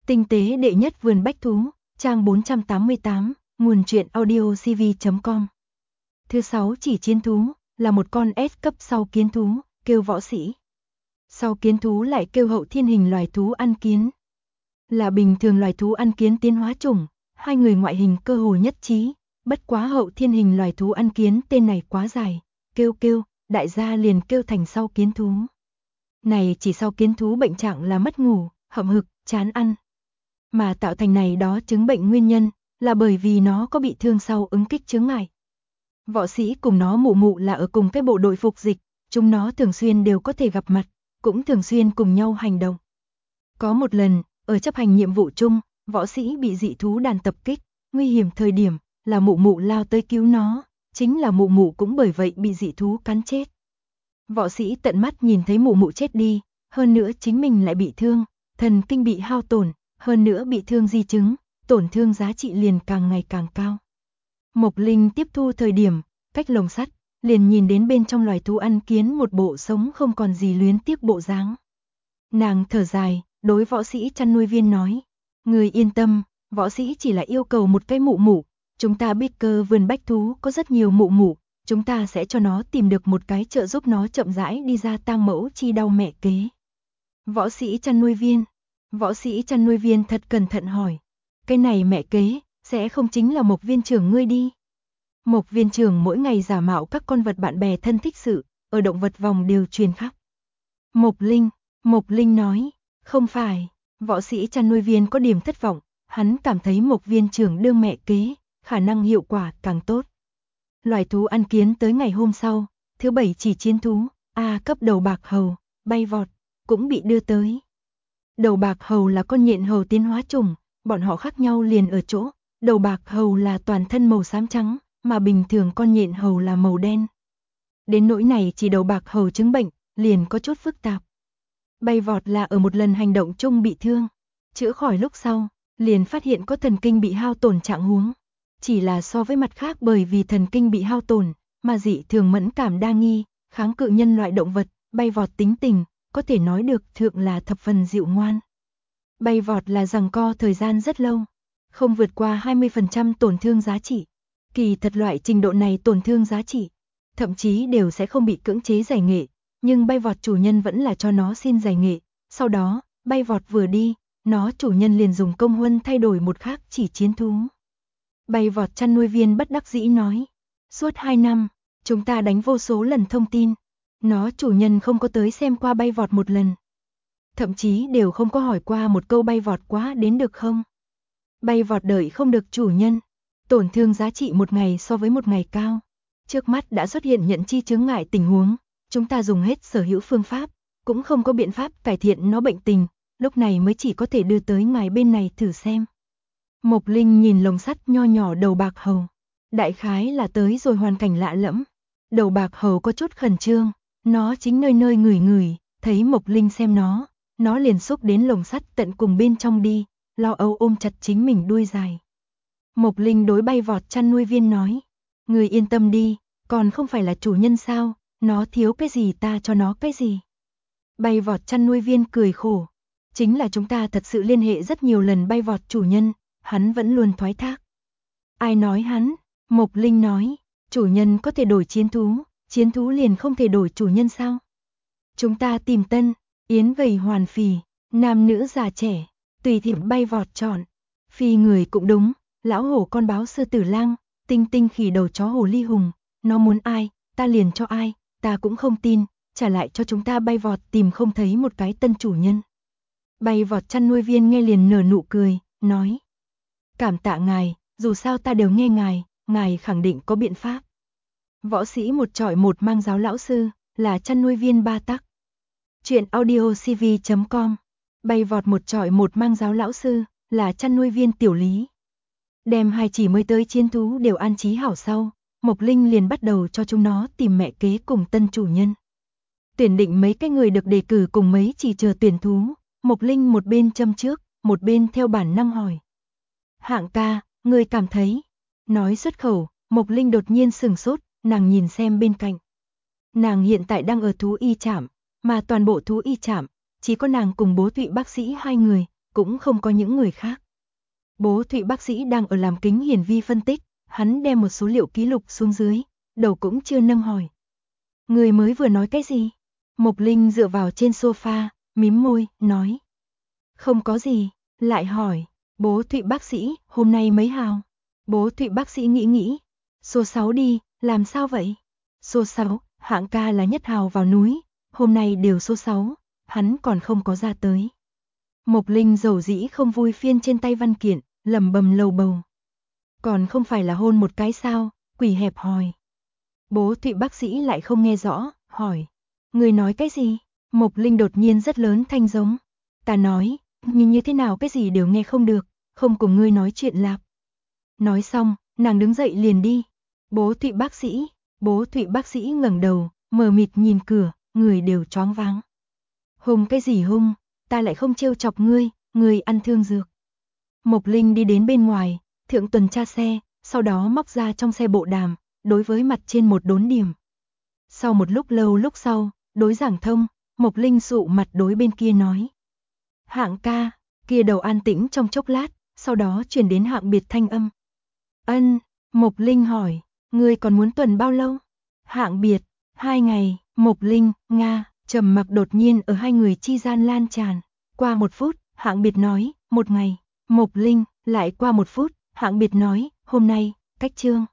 Tinh tế đệ nhất vườn bách thú, trang 488, nguồn truyện audiocv.com. Thứ 6 chỉ chiến thú, là một con S cấp sau kiến thú, kêu võ sĩ. Sau kiến thú lại kêu hậu thiên hình loài thú ăn kiến. Là bình thường loài thú ăn kiến tiến hóa chủng, hai người ngoại hình cơ hồ nhất trí, bất quá hậu thiên hình loài thú ăn kiến tên này quá dài, kêu, đại gia liền kêu thành sau kiến thú. Này chỉ sau kiến thú bệnh trạng là mất ngủ, hậm hực, chán ăn. Mà tạo thành này đó chứng bệnh nguyên nhân, là bởi vì nó có bị thương sau ứng kích chướng ngại. Võ sĩ cùng nó mụ là ở cùng cái bộ đội phục dịch, chúng nó thường xuyên đều có thể gặp mặt, cũng thường xuyên cùng nhau hành động. Có một lần, ở chấp hành nhiệm vụ chung, võ sĩ bị dị thú đàn tập kích, nguy hiểm thời điểm, là mụ lao tới cứu nó, chính là mụ cũng bởi vậy bị dị thú cắn chết. Võ sĩ tận mắt nhìn thấy mụ chết đi, hơn nữa chính mình lại bị thương, thần kinh bị hao tổn, hơn nữa bị thương di chứng, tổn thương giá trị liền càng ngày càng cao. Mộc Linh tiếp thu thời điểm, cách lồng sắt, liền nhìn đến bên trong loài thú ăn kiến một bộ sống không còn gì luyến tiếc bộ dáng. Nàng thở dài, đối võ sĩ chăn nuôi viên nói, người yên tâm, võ sĩ chỉ là yêu cầu một cái mụ, chúng ta biết cơ vườn bách thú có rất nhiều mụ, chúng ta sẽ cho nó tìm được một cái trợ giúp nó chậm rãi đi ra tang mẫu chi đau mẹ kế. Võ sĩ chăn nuôi viên thật cẩn thận hỏi, cái này mẹ kế, sẽ không chính là Mộc viên trưởng ngươi đi. Mộc viên trưởng mỗi ngày giả mạo các con vật bạn bè thân thích sự, ở động vật vòng đều truyền khắp. Mộc Linh nói, không phải, võ sĩ chăn nuôi viên có điểm thất vọng, hắn cảm thấy Mộc viên trưởng đương mẹ kế, khả năng hiệu quả càng tốt. Loài thú ăn kiến tới ngày hôm sau, thứ 7 chỉ chiến thú, A cấp đầu bạc hầu, bay vọt, cũng bị đưa tới. Đầu bạc hầu là con nhện hầu tiến hóa chủng, bọn họ khác nhau liền ở chỗ, đầu bạc hầu là toàn thân màu xám trắng, mà bình thường con nhện hầu là màu đen. Đến nỗi này chỉ đầu bạc hầu chứng bệnh, liền có chút phức tạp. Bay vọt là ở một lần hành động chung bị thương, chữa khỏi lúc sau, liền phát hiện có thần kinh bị hao tổn trạng huống. Chỉ là so với mặt khác bởi vì thần kinh bị hao tổn, mà dị thường mẫn cảm đa nghi, kháng cự nhân loại động vật, bay vọt tính tình, có thể nói được thượng là thập phần dịu ngoan. Bay vọt là giằng co thời gian rất lâu, không vượt qua 20% tổn thương giá trị. Kỳ thật loại trình độ này tổn thương giá trị, thậm chí đều sẽ không bị cưỡng chế giải nghệ, nhưng bay vọt chủ nhân vẫn là cho nó xin giải nghệ. Sau đó, bay vọt vừa đi, nó chủ nhân liền dùng công huân thay đổi một khác chỉ chiến thú. Bay vọt chăn nuôi viên bất đắc dĩ nói, suốt 2 năm, chúng ta đánh vô số lần thông tin, nó chủ nhân không có tới xem qua bay vọt một lần. Thậm chí đều không có hỏi qua một câu bay vọt quá đến được không. Bay vọt đợi không được chủ nhân, tổn thương giá trị một ngày so với một ngày cao. Trước mắt đã xuất hiện nhận chi chướng ngại tình huống, chúng ta dùng hết sở hữu phương pháp, cũng không có biện pháp cải thiện nó bệnh tình, lúc này mới chỉ có thể đưa tới ngài bên này thử xem. Mộc Linh nhìn lồng sắt nho nhỏ đầu bạc hầu, đại khái là tới rồi hoàn cảnh lạ lẫm. Đầu bạc hầu có chút khẩn trương, nó chính nơi ngửi, thấy Mộc Linh xem nó liền xúc đến lồng sắt tận cùng bên trong đi, lo âu ôm chặt chính mình đuôi dài. Mộc Linh đối bay vọt chăn nuôi viên nói, người yên tâm đi, còn không phải là chủ nhân sao, nó thiếu cái gì ta cho nó cái gì. Bay vọt chăn nuôi viên cười khổ, chính là chúng ta thật sự liên hệ rất nhiều lần bay vọt chủ nhân, hắn vẫn luôn thoái thác. Ai nói hắn? Mộc Linh nói, chủ nhân có thể đổi chiến thú liền không thể đổi chủ nhân sao? Chúng ta tìm tân, yến gầy hoàn phì, nam nữ già trẻ, tùy thiểm bay vọt chọn. Phi người cũng đúng, lão hổ con báo sư tử lang, tinh khỉ đầu chó hồ ly hùng, nó muốn ai, ta liền cho ai, ta cũng không tin, trả lại cho chúng ta bay vọt tìm không thấy một cái tân chủ nhân. Bay vọt chăn nuôi viên nghe liền nở nụ cười, nói, cảm tạ ngài, dù sao ta đều nghe ngài khẳng định có biện pháp. Võ sĩ một trọi một mang giáo lão sư, là chăn nuôi viên ba tắc. Chuyện audiocv.com. Bay vọt một trọi một mang giáo lão sư, là chăn nuôi viên tiểu lý. Đem hai chỉ mới tới chiến thú đều an trí hảo sau, Mộc Linh liền bắt đầu cho chúng nó tìm mẹ kế cùng tân chủ nhân. Tuyển định mấy cái người được đề cử cùng mấy chỉ chờ tuyển thú, Mộc Linh một bên châm trước, một bên theo bản năng hỏi. Hạng ca, ngươi cảm thấy? Nói xuất khẩu, Mộc Linh đột nhiên sừng sốt, nàng nhìn xem bên cạnh. Nàng hiện tại đang ở thú y trạm, mà toàn bộ thú y trạm, chỉ có nàng cùng bố Thụy bác sĩ hai người, cũng không có những người khác. Bố Thụy bác sĩ đang ở làm kính hiển vi phân tích, hắn đem một số liệu ký lục xuống dưới, đầu cũng chưa nâng hỏi. Người mới vừa nói cái gì? Mộc Linh dựa vào trên sofa, mím môi, nói. Không có gì, lại hỏi, bố Thụy bác sĩ, hôm nay mấy hào? Bố Thụy bác sĩ nghĩ, số 6 đi, làm sao vậy? Số 6, hạng ca là nhất hào vào núi, hôm nay đều số 6, hắn còn không có ra tới. Mộc Linh dầu dĩ không vui phiên trên tay văn kiện, lẩm bẩm lầu bầu. Còn không phải là hôn một cái sao, quỷ hẹp hòi. Bố Thụy bác sĩ lại không nghe rõ, hỏi. Người nói cái gì? Mộc Linh đột nhiên rất lớn thanh giống. Ta nói, nhưng như thế nào cái gì đều nghe không được, không cùng ngươi nói chuyện lạp. Nói xong, nàng đứng dậy liền đi. Bố Thụy bác sĩ ngẩng đầu, mờ mịt nhìn cửa, người đều choáng váng. Hung cái gì hung, ta lại không trêu chọc ngươi ăn thương dược. Mộc Linh đi đến bên ngoài, thượng tuần tra xe, sau đó móc ra trong xe bộ đàm, đối với mặt trên một đốn điểm. Sau một lúc lâu lúc sau, đối giảng thông, Mộc Linh sụ mặt đối bên kia nói. Hạng ca, kia đầu an tĩnh trong chốc lát, sau đó truyền đến Hạng Biệt thanh âm. Ân, Mộc Linh hỏi, ngươi còn muốn tuần bao lâu? Hạng Biệt, 2 ngày, Mộc Linh, Nga, trầm mặc đột nhiên ở hai người chi gian lan tràn. Qua 1 phút, Hạng Biệt nói, 1 ngày, Mộc Linh, lại qua 1 phút, Hạng Biệt nói, hôm nay, cách chương.